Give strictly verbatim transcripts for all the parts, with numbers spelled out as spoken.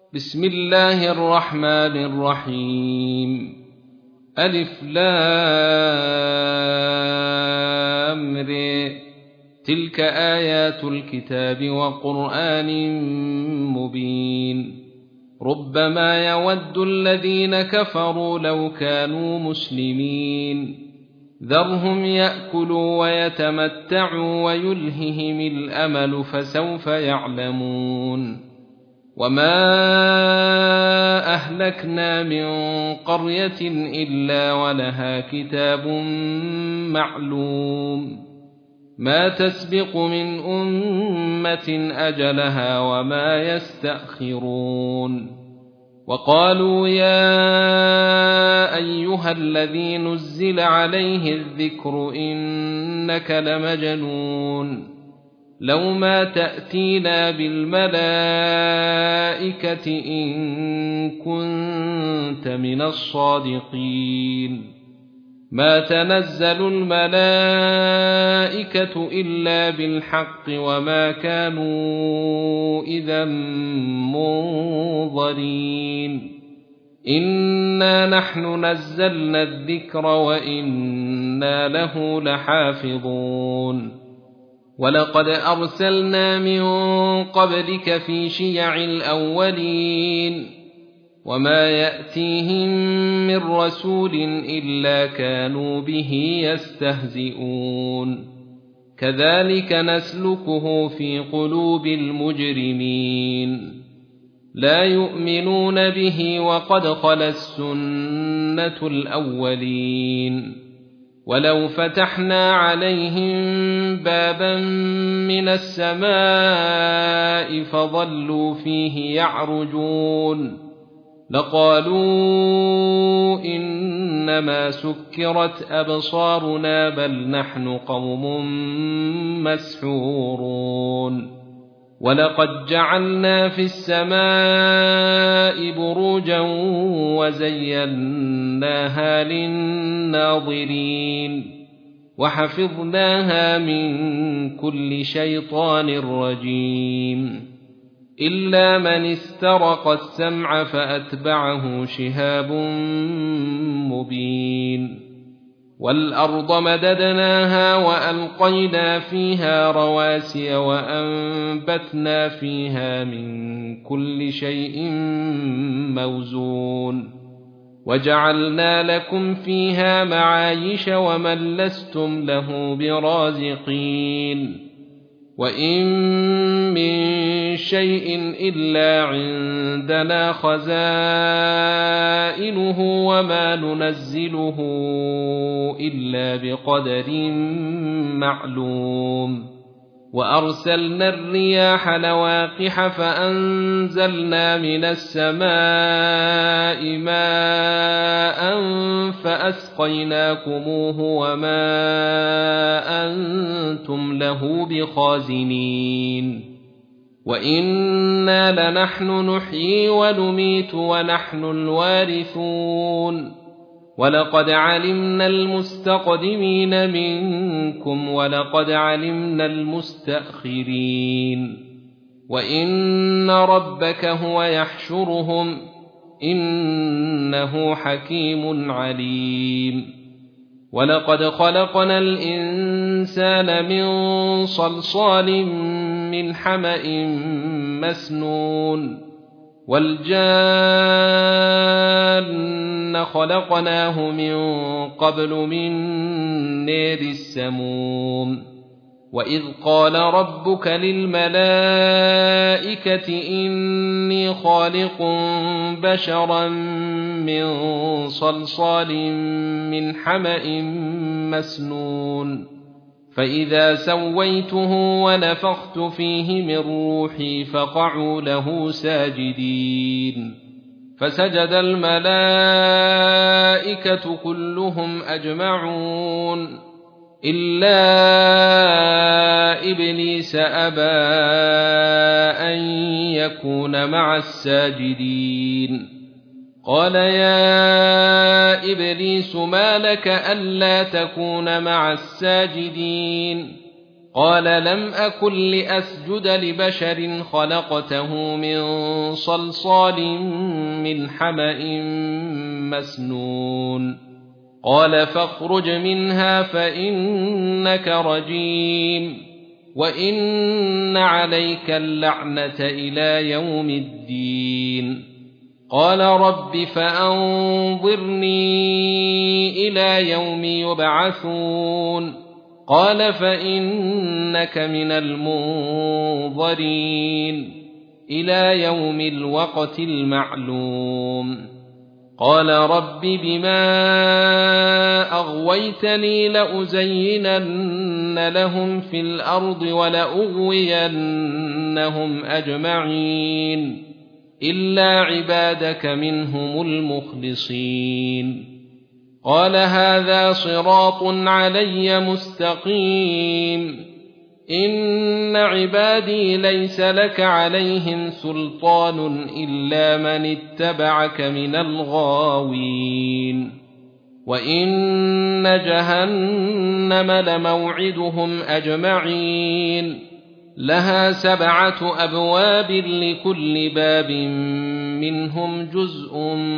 بسم الله الرحمن الرحيم. ألف لام ر. تلك آيات الكتاب وقرآن مبين. ربما يود الذين كفروا لو كانوا مسلمين. ذرهم يأكلوا ويتمتعوا ويلههم الأمل فسوف يعلمون. وما أهلكنا من قرية إلا ولها كتاب معلوم ما تسبق من أمة أجلها وما يستأخرون. وقالوا يا أيها الذي نزل عليه الذكر إنك لمجنون لو ما تأتينا بالملائكة إن كنت من الصادقين. ما تنزل الملائكة إلا بالحق وما كانوا إذا منظرين. إنا نحن نزلنا الذكر وإنا له لحافظون. ولقد أرسلنا من قبلك في شيع الأولين وما يأتيهم من رسول إلا كانوا به يستهزئون. كذلك نسلكه في قلوب المجرمين. لا يؤمنون به وقد خلت سنة الأولين. ولو فتحنا عليهم بابا من السماء فظلوا فيه يعرجون لقالوا إنما سكرت أبصارنا بل نحن قوم مسحورون. ولقد جعلنا في السماء بروجا وزيناها للناظرين وحفظناها من كل شيطان رجيم إلا من استرق السمع فأتبعه شهاب مبين. والأرض مددناها وألقينا فيها رواسي وأنبتنا فيها من كل شيء موزون وجعلنا لكم فيها معايش ومن لستم له برازقين. وإن من شيء إلا عندنا خزائنه وما ننزله إلا بقدر معلوم. وأرسلنا الرياح لواقح فأنزلنا من السماء ماء فأسقيناكموه وما أنتم له بخازنين. وإنا لنحن نحيي ونميت ونحن الوارثون. ولقد علمنا المستقدمين منكم ولقد علمنا المستأخرين. وإن ربك هو يحشرهم إنه حكيم عليم. ولقد خلقنا الإنسان من صلصال من حمأ مسنون والجان خلقناه من قبل من نار السموم. وإذ قال ربك للملائكة إني خالق بشرا من صلصال من حمأ مسنون فإذا سويته ونفخت فيه من روحي فقعوا له ساجدين. فسجد الملائكة كلهم أجمعون إلا إبليس أبى أن يكون مع الساجدين. قال يا إبليس ما لك ألا تكون مع الساجدين قال لم أكن لأسجد لبشر خلقته من صلصال من حمأ مسنون قال فاخرج منها فإنك رجيم وإن عليك اللعنة إلى يوم الدين قال رب فأنظرني إلى يوم يبعثون قال فإنك من المنظرين إلى يوم الوقت المعلوم قال رب بما أغويتني لأزينن لهم في الأرض ولأغوينهم أجمعين إلا عبادك منهم المخلصين قال هذا صراط علي مستقيم إن عبادي ليس لك عليهم سلطان إلا من اتبعك من الغاوين وإن جهنم لموعدهم أجمعين لها سبعة أبواب لكل باب منهم جزء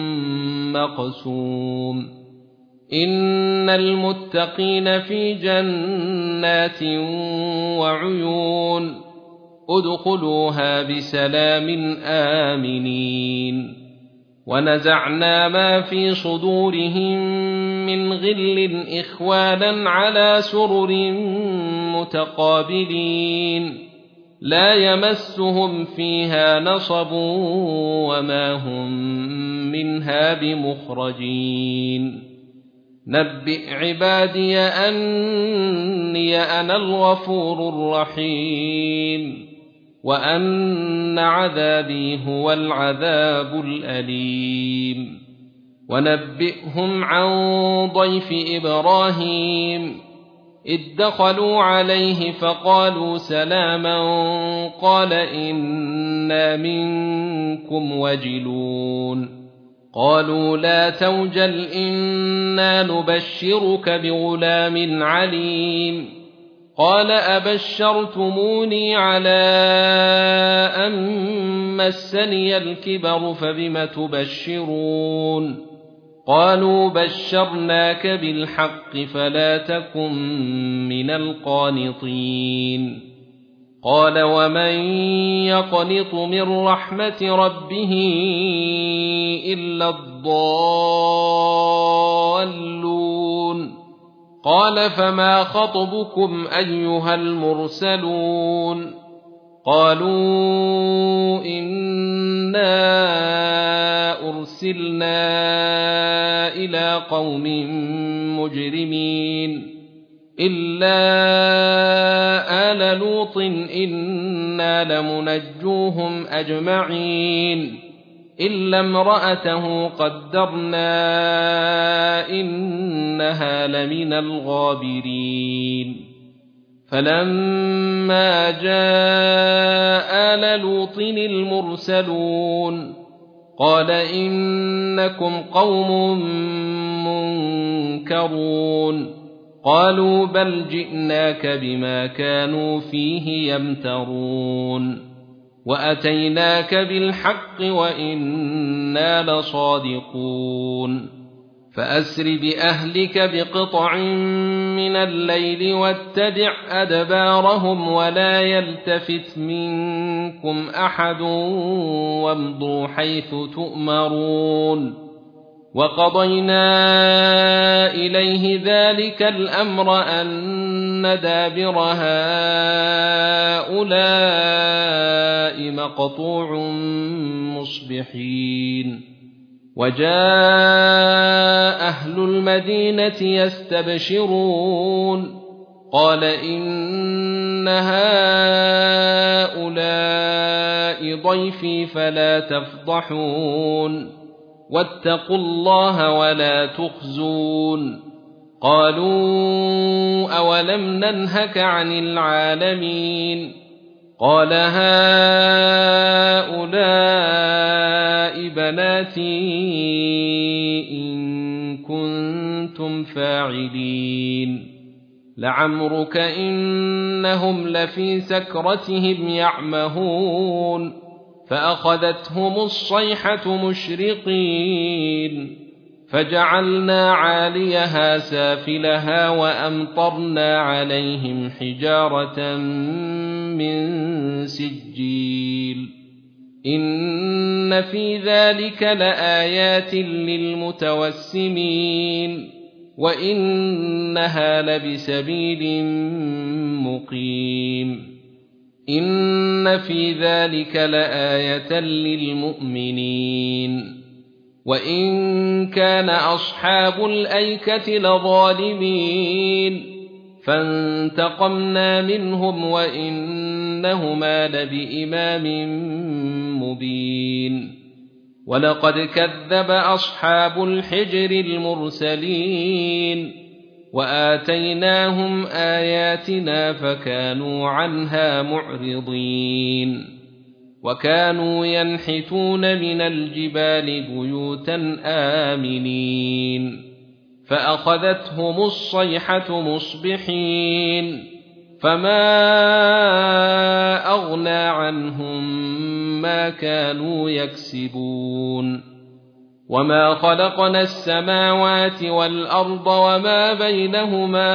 مقسوم إن المتقين في جنات وعيون ادخلوها بسلام آمنين ونزعنا ما في صدورهم من غل إخوانا على سرر متقابلين لا يمسهم فيها نصب وما هم منها بمخرجين نبئ عبادي أني أنا الغفور الرحيم وأن عذابي هو العذاب الأليم ونبئهم عن ضيف إبراهيم إذ دخلوا عليه فقالوا سلاما قال إنا منكم وجلون قالوا لا توجل إنا نبشرك بغلام عليم قال أبشرتموني على أن مسني الكبر فبم تبشرون قالوا بشرناك بالحق فلا تكن من القانطين قال ومن يقنط من رحمة ربه إلا الضالون قال فما خطبكم أيها المرسلون قالوا إنا أرسلنا إلى قوم مجرمين إلا آل لوط إنا لمنجوهم أجمعين إلا امرأته قدرنا إنها لمن الغابرين فلما جاء آل لوط المرسلون قال إنكم قوم منكرون قالوا بل جئناك بما كانوا فيه يمترون وأتيناك بالحق وإنا لصادقون فأسر بأهلك بقطع من الليل واتبع أدبارهم ولا يلتفت منكم أحد وامضوا حيث تؤمرون وقضينا إليه ذلك الأمر أن دابر هؤلاء مقطوع مصبحين وجاء أهل المدينة يستبشرون قال إن هؤلاء ضيفي فلا تفضحون واتقوا الله ولا تخزون قالوا أولم ننهك عن العالمين قال هؤلاء بناتي إن كنتم فاعلين لعمرك إنهم لفي سكرتهم يعمهون فأخذتهم الصيحة مشرقين فجعلنا عاليها سافلها وأمطرنا عليهم حجارة من سجيل إن في ذلك لآيات للمتوسمين وإنها لبسبيل مقيم إن في ذلك لآية للمؤمنين وإن كان أصحاب الأيكة لظالمين فانتقمنا منهم وإنهما لبإمام مبين ولقد كذب أصحاب الحجر المرسلين وآتيناهم آياتنا فكانوا عنها معرضين وكانوا ينحتون من الجبال بيوتا آمنين فأخذتهم الصيحة مصبحين فما أغنى عنهم ما كانوا يكسبون وما خلقنا السماوات والأرض وما بينهما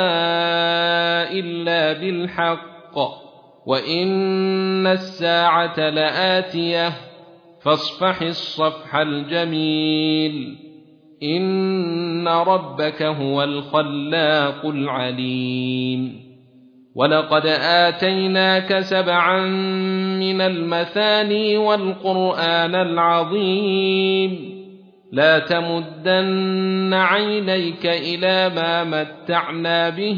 إلا بالحق وإن الساعة لآتية فاصفح الصفح الجميل إن ربك هو الخلاق العليم ولقد آتيناك سبعا من المثاني والقرآن العظيم لا تمدن عينيك إلى ما متعنا به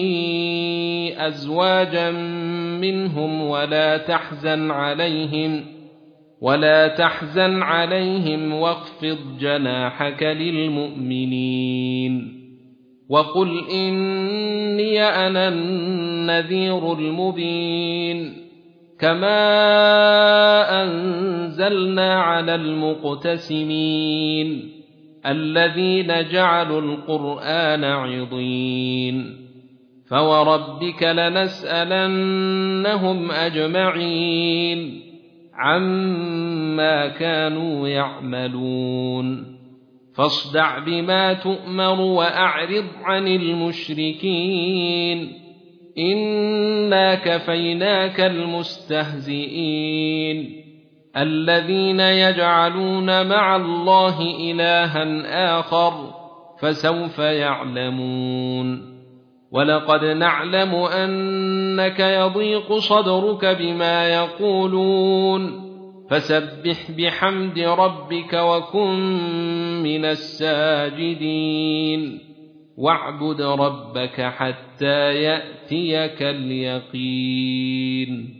أزواجا منهم ولا تحزن عليهم ولا تحزن عليهم واخفض جناحك للمؤمنين وقل إني أنا النذير المبين كما أنزلنا على المقتسمين الذين جعلوا القرآن عضين فوربك لنسألنهم أجمعين عما كانوا يعملون فاصدع بما تؤمر وأعرض عن المشركين إنا كفيناك المستهزئين الذين يجعلون مع الله إلها آخر فسوف يعلمون ولقد نعلم أنك يضيق صدرك بما يقولون فسبح بحمد ربك وكن من الساجدين واعبد ربك حتى يأتيك اليقين